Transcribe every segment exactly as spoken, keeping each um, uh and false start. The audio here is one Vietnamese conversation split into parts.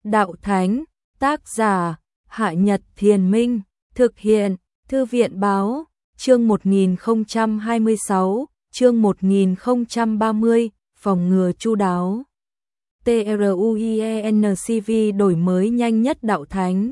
Đạo Thánh, tác giả, Hạ Nhật Thiền Minh, thực hiện, Thư viện Báo, chương một nghìn không trăm hai mươi sáu, chương một nghìn không trăm ba mươi, phòng ngừa chu đáo. TRUIENCV đổi mới nhanh nhất Đạo Thánh.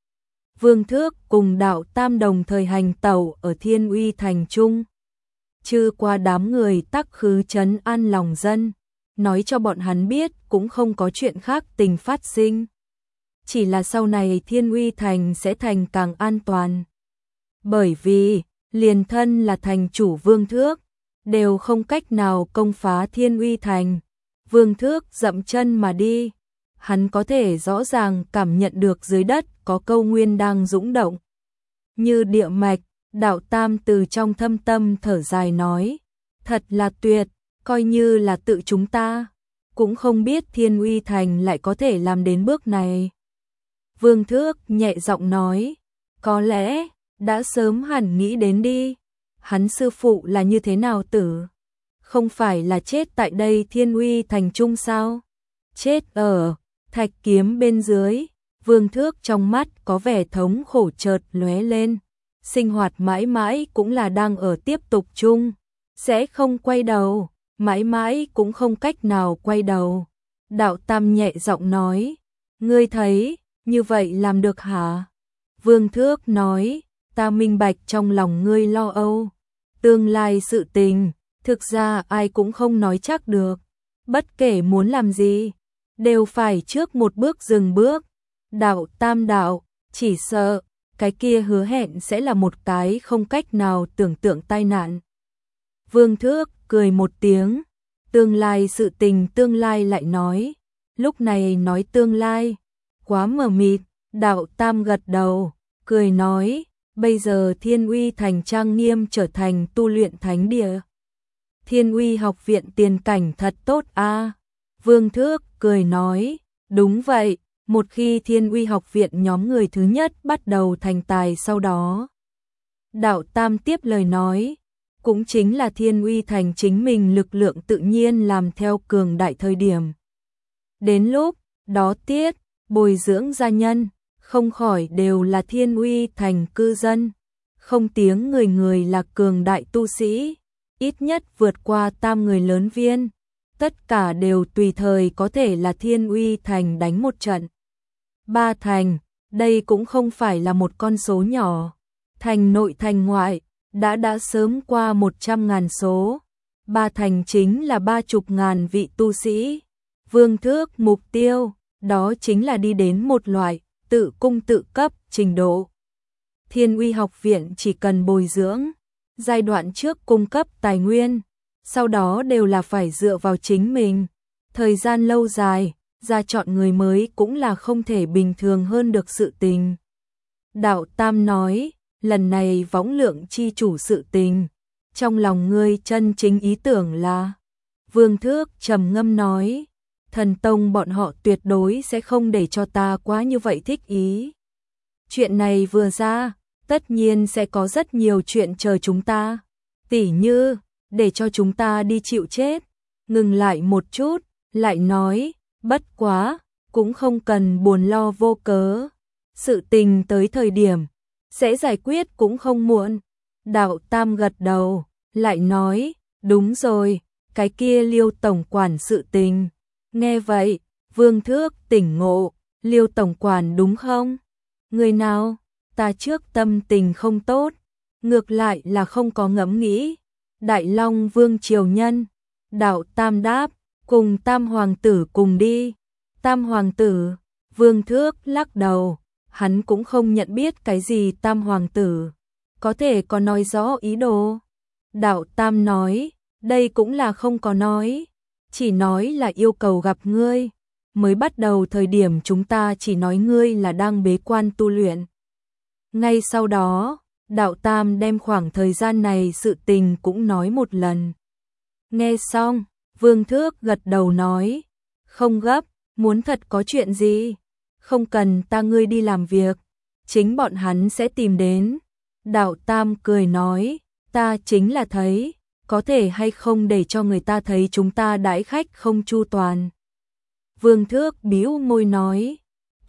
Vương Thước cùng Đạo Tam đồng thời hành tẩu ở Thiên Uy thành trung. Chư qua đám người tắc khứ trấn an lòng dân, nói cho bọn hắn biết cũng không có chuyện khác tình phát sinh. Chỉ là sau này Thiên Uy thành sẽ thành càng an toàn. Bởi vì, liền thân là thành chủ Vương Thước, đều không cách nào công phá Thiên Uy thành. Vương Thước dậm chân mà đi, hắn có thể rõ ràng cảm nhận được dưới đất có câu nguyên đang dũng động. Như địa mạch, Đạo Tam từ trong thâm tâm thở dài nói, thật là tuyệt, coi như là tự chúng ta, cũng không biết Thiên Uy thành lại có thể làm đến bước này. Vương Thước nhẹ giọng nói, có lẽ, đã sớm hẳn nghĩ đến đi, hắn sư phụ là như thế nào tử? Không phải là chết tại đây Thiên Uy thành trung sao? Chết ở thạch kiếm bên dưới. Vương Thước trong mắt có vẻ thống khổ chợt lóe lên. Sinh hoạt mãi mãi cũng là đang ở tiếp tục chung, sẽ không quay đầu, mãi mãi cũng không cách nào quay đầu. Đạo Tam nhẹ giọng nói, ngươi thấy, như vậy làm được hả? Vương Thước nói, ta minh bạch trong lòng ngươi lo âu. Tương lai sự tình, thực ra ai cũng không nói chắc được. Bất kể muốn làm gì, đều phải trước một bước dừng bước. Đạo Tam đạo, chỉ sợ, cái kia hứa hẹn sẽ là một cái không cách nào tưởng tượng tai nạn. Vương Thước cười một tiếng, tương lai sự tình tương lai lại nói, lúc này nói tương lai, quá mờ mịt. Đạo Tam gật đầu, cười nói, bây giờ Thiên Uy thành trang nghiêm trở thành tu luyện thánh địa. Thiên Uy học viện tiền cảnh thật tốt a. À? Vương Thước cười nói, đúng vậy, một khi Thiên Uy học viện nhóm người thứ nhất bắt đầu thành tài sau đó. Đạo Tam tiếp lời nói, cũng chính là Thiên Uy thành chính mình lực lượng tự nhiên làm theo cường đại thời điểm. Đến lúc đó tiết, bồi dưỡng gia nhân, không khỏi đều là Thiên Uy thành cư dân, không tiếng người người là cường đại tu sĩ, ít nhất vượt qua tam người lớn viên, tất cả đều tùy thời có thể là Thiên Uy thành đánh một trận. Ba thành, đây cũng không phải là một con số nhỏ, thành nội thành ngoại, đã đã sớm qua một trăm ngàn số, ba thành chính là ba chục ngàn vị tu sĩ. Vương Thước mục tiêu, đó chính là đi đến một loại tự cung tự cấp trình độ. Thiên Uy học viện chỉ cần bồi dưỡng, giai đoạn trước cung cấp tài nguyên, sau đó đều là phải dựa vào chính mình. Thời gian lâu dài, ra chọn người mới cũng là không thể bình thường hơn được sự tình. Đạo Tam nói, lần này võng lượng chi chủ sự tình, trong lòng ngươi chân chính ý tưởng là. Vương Thước trầm ngâm nói, Thần Tông bọn họ tuyệt đối sẽ không để cho ta quá như vậy thích ý. Chuyện này vừa ra, tất nhiên sẽ có rất nhiều chuyện chờ chúng ta. Tỉ như, để cho chúng ta đi chịu chết. Ngừng lại một chút, lại nói, bất quá, cũng không cần buồn lo vô cớ. Sự tình tới thời điểm, sẽ giải quyết cũng không muộn. Đạo Tam gật đầu, lại nói, đúng rồi, cái kia Liêu tổng quản sự tình. Nghe vậy, Vương Thước tỉnh ngộ, Liêu tổng quản đúng không? Người nào? Ta trước tâm tình không tốt, ngược lại là không có ngẫm nghĩ. Đại Long Vương triều nhân. Đạo Tam đáp, cùng Tam hoàng tử cùng đi. Tam hoàng tử, Vương Thước lắc đầu, hắn cũng không nhận biết cái gì Tam hoàng tử, có thể có nói rõ ý đồ. Đạo Tam nói, đây cũng là không có nói, chỉ nói là yêu cầu gặp ngươi. Mới bắt đầu thời điểm chúng ta chỉ nói ngươi là đang bế quan tu luyện. Ngay sau đó, Đạo Tam đem khoảng thời gian này sự tình cũng nói một lần. Nghe xong, Vương Thước gật đầu nói, không gấp, muốn thật có chuyện gì, không cần ta ngươi đi làm việc, chính bọn hắn sẽ tìm đến. Đạo Tam cười nói, ta chính là thấy, có thể hay không để cho người ta thấy chúng ta đãi khách không chu toàn. Vương Thước bĩu môi nói,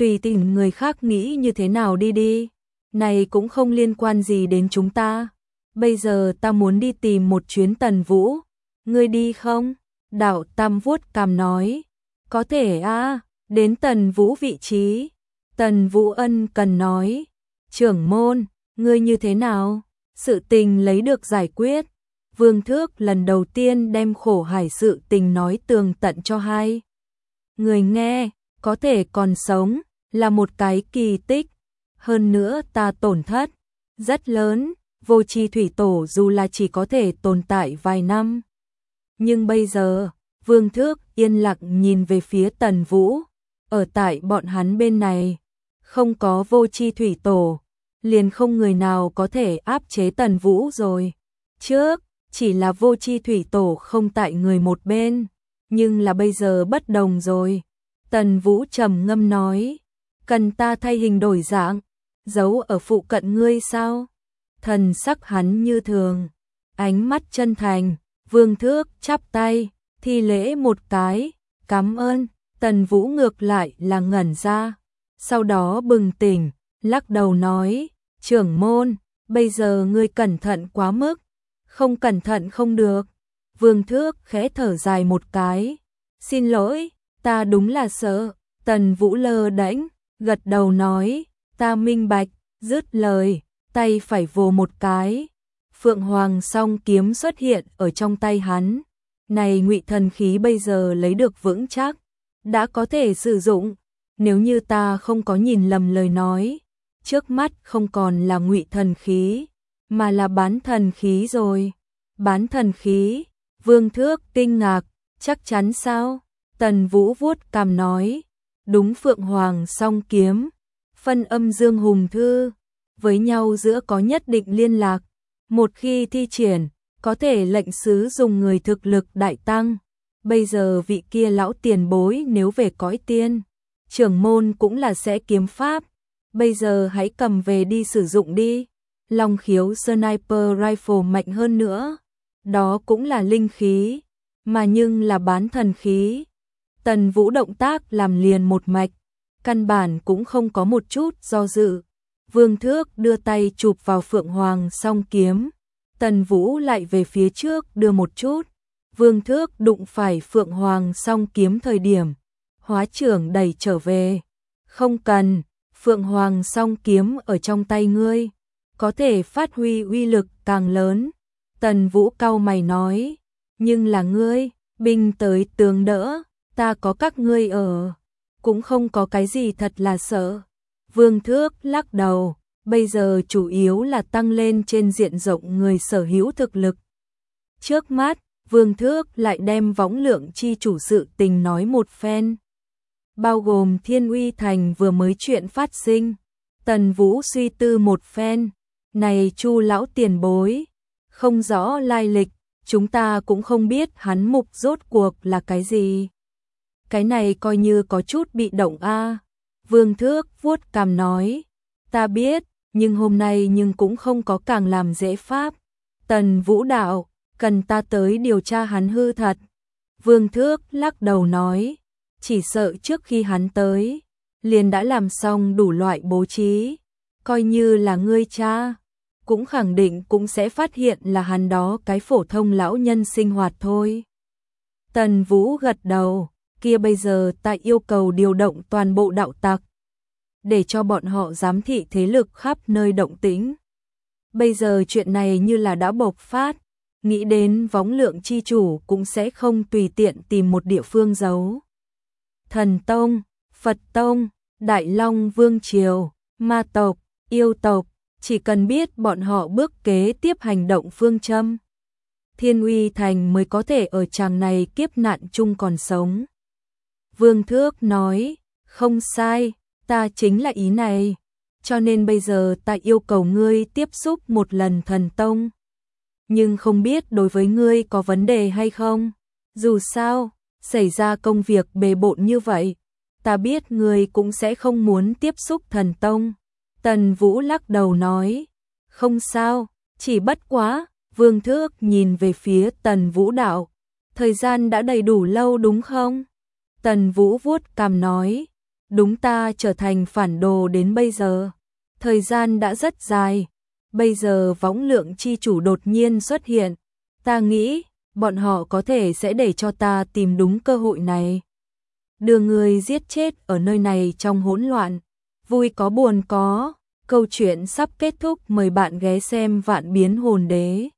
tùy tình người khác nghĩ như thế nào đi đi, này cũng không liên quan gì đến chúng ta. Bây giờ ta muốn đi tìm một chuyến Tần Vũ, ngươi đi không? Đạo Tam vuốt cằm nói, có thể a, đến Tần Vũ vị trí. Tần Vũ ân cần nói, trưởng môn, ngươi như thế nào? Sự tình lấy được giải quyết. Vương Thước lần đầu tiên đem khổ hải sự tình nói tường tận cho hai người nghe, có thể còn sống là một cái kỳ tích. Hơn nữa ta tổn thất rất lớn, Vô Chi Thủy Tổ dù là chỉ có thể tồn tại vài năm. Nhưng bây giờ, Vương Thước yên lặng nhìn về phía Tần Vũ, ở tại bọn hắn bên này, không có Vô Chi Thủy Tổ, liền không người nào có thể áp chế Tần Vũ rồi. Trước, chỉ là Vô Chi Thủy Tổ không tại người một bên, nhưng là bây giờ bất đồng rồi. Tần Vũ trầm ngâm nói, cần ta thay hình đổi dạng, giấu ở phụ cận ngươi sao? Thần sắc hắn như thường, ánh mắt chân thành. Vương Thước chắp tay, thi lễ một cái, cảm ơn. Tần Vũ ngược lại là ngẩn ra, sau đó bừng tỉnh, lắc đầu nói, trưởng môn, bây giờ ngươi cẩn thận quá mức, không cẩn thận không được. Vương Thước khẽ thở dài một cái, xin lỗi, ta đúng là sợ. Tần Vũ lơ đễnh, gật đầu nói, ta minh bạch. Dứt lời, tay phải vồ một cái, Phượng Hoàng song kiếm xuất hiện ở trong tay hắn. Này ngụy thần khí bây giờ lấy được vững chắc, đã có thể sử dụng. Nếu như ta không có nhìn lầm lời nói, trước mắt không còn là ngụy thần khí, mà là bán thần khí rồi. Bán thần khí? Vương Thước kinh ngạc, chắc chắn sao? Tần Vũ vuốt cằm nói, đúng. Phượng Hoàng song kiếm, phân âm dương hùng thư, với nhau giữa có nhất định liên lạc. Một khi thi triển, có thể lệnh sứ dùng người thực lực đại tăng. Bây giờ vị kia lão tiền bối nếu về cõi tiên, trưởng môn cũng là sẽ kiếm pháp. Bây giờ hãy cầm về đi sử dụng đi. Long khiếu sniper rifle mạnh hơn nữa, đó cũng là linh khí, mà nhưng là bán thần khí. Tần Vũ động tác làm liền một mạch, căn bản cũng không có một chút do dự. Vương Thước đưa tay chụp vào Phượng Hoàng song kiếm, Tần Vũ lại về phía trước đưa một chút. Vương Thước đụng phải Phượng Hoàng song kiếm thời điểm, hóa trưởng đẩy trở về. Không cần, Phượng Hoàng song kiếm ở trong tay ngươi, có thể phát huy uy lực càng lớn. Tần Vũ cau mày nói, nhưng là ngươi, binh tới tướng đỡ, ta có các ngươi ở, cũng không có cái gì thật là sợ. Vương Thước lắc đầu, bây giờ chủ yếu là tăng lên trên diện rộng người sở hữu thực lực. Trước mắt, Vương Thước lại đem võng lượng chi chủ sự tình nói một phen, bao gồm Thiên Uy Thành vừa mới chuyện phát sinh. Tần Vũ suy tư một phen, này Chu lão tiền bối, không rõ lai lịch, chúng ta cũng không biết hắn mục rốt cuộc là cái gì. Cái này coi như có chút bị động a. Vương Thước vuốt cằm nói, ta biết, nhưng hôm nay nhưng cũng không có càng làm dễ pháp. Tần Vũ đạo, cần ta tới điều tra hắn hư thật. Vương Thước lắc đầu nói, chỉ sợ trước khi hắn tới, liền đã làm xong đủ loại bố trí, coi như là ngươi cha, cũng khẳng định cũng sẽ phát hiện là hắn đó cái phổ thông lão nhân sinh hoạt thôi. Tần Vũ gật đầu, kia bây giờ ta yêu cầu điều động toàn bộ đạo tặc, để cho bọn họ giám thị thế lực khắp nơi động tĩnh. Bây giờ chuyện này như là đã bộc phát, nghĩ đến võng lượng chi chủ cũng sẽ không tùy tiện tìm một địa phương giấu. Thần Tông, Phật Tông, Đại Long Vương Triều, ma tộc, yêu tộc, chỉ cần biết bọn họ bước kế tiếp hành động phương châm, Thiên Uy Thành mới có thể ở tràng này kiếp nạn chung còn sống. Vương Thước nói, không sai, ta chính là ý này, cho nên bây giờ ta yêu cầu ngươi tiếp xúc một lần Thần Tông. Nhưng không biết đối với ngươi có vấn đề hay không, dù sao, xảy ra công việc bề bộn như vậy, ta biết ngươi cũng sẽ không muốn tiếp xúc Thần Tông. Tần Vũ lắc đầu nói, không sao, chỉ bất quá. Vương Thước nhìn về phía Tần Vũ đạo, thời gian đã đầy đủ lâu đúng không? Tần Vũ vuốt cằm nói, đúng ta trở thành phản đồ đến bây giờ. Thời gian đã rất dài, bây giờ võng lượng chi chủ đột nhiên xuất hiện, ta nghĩ bọn họ có thể sẽ để cho ta tìm đúng cơ hội này. Đưa người giết chết ở nơi này trong hỗn loạn, vui có buồn có, câu chuyện sắp kết thúc, mời bạn ghé xem Vạn Biến Hồn Đế.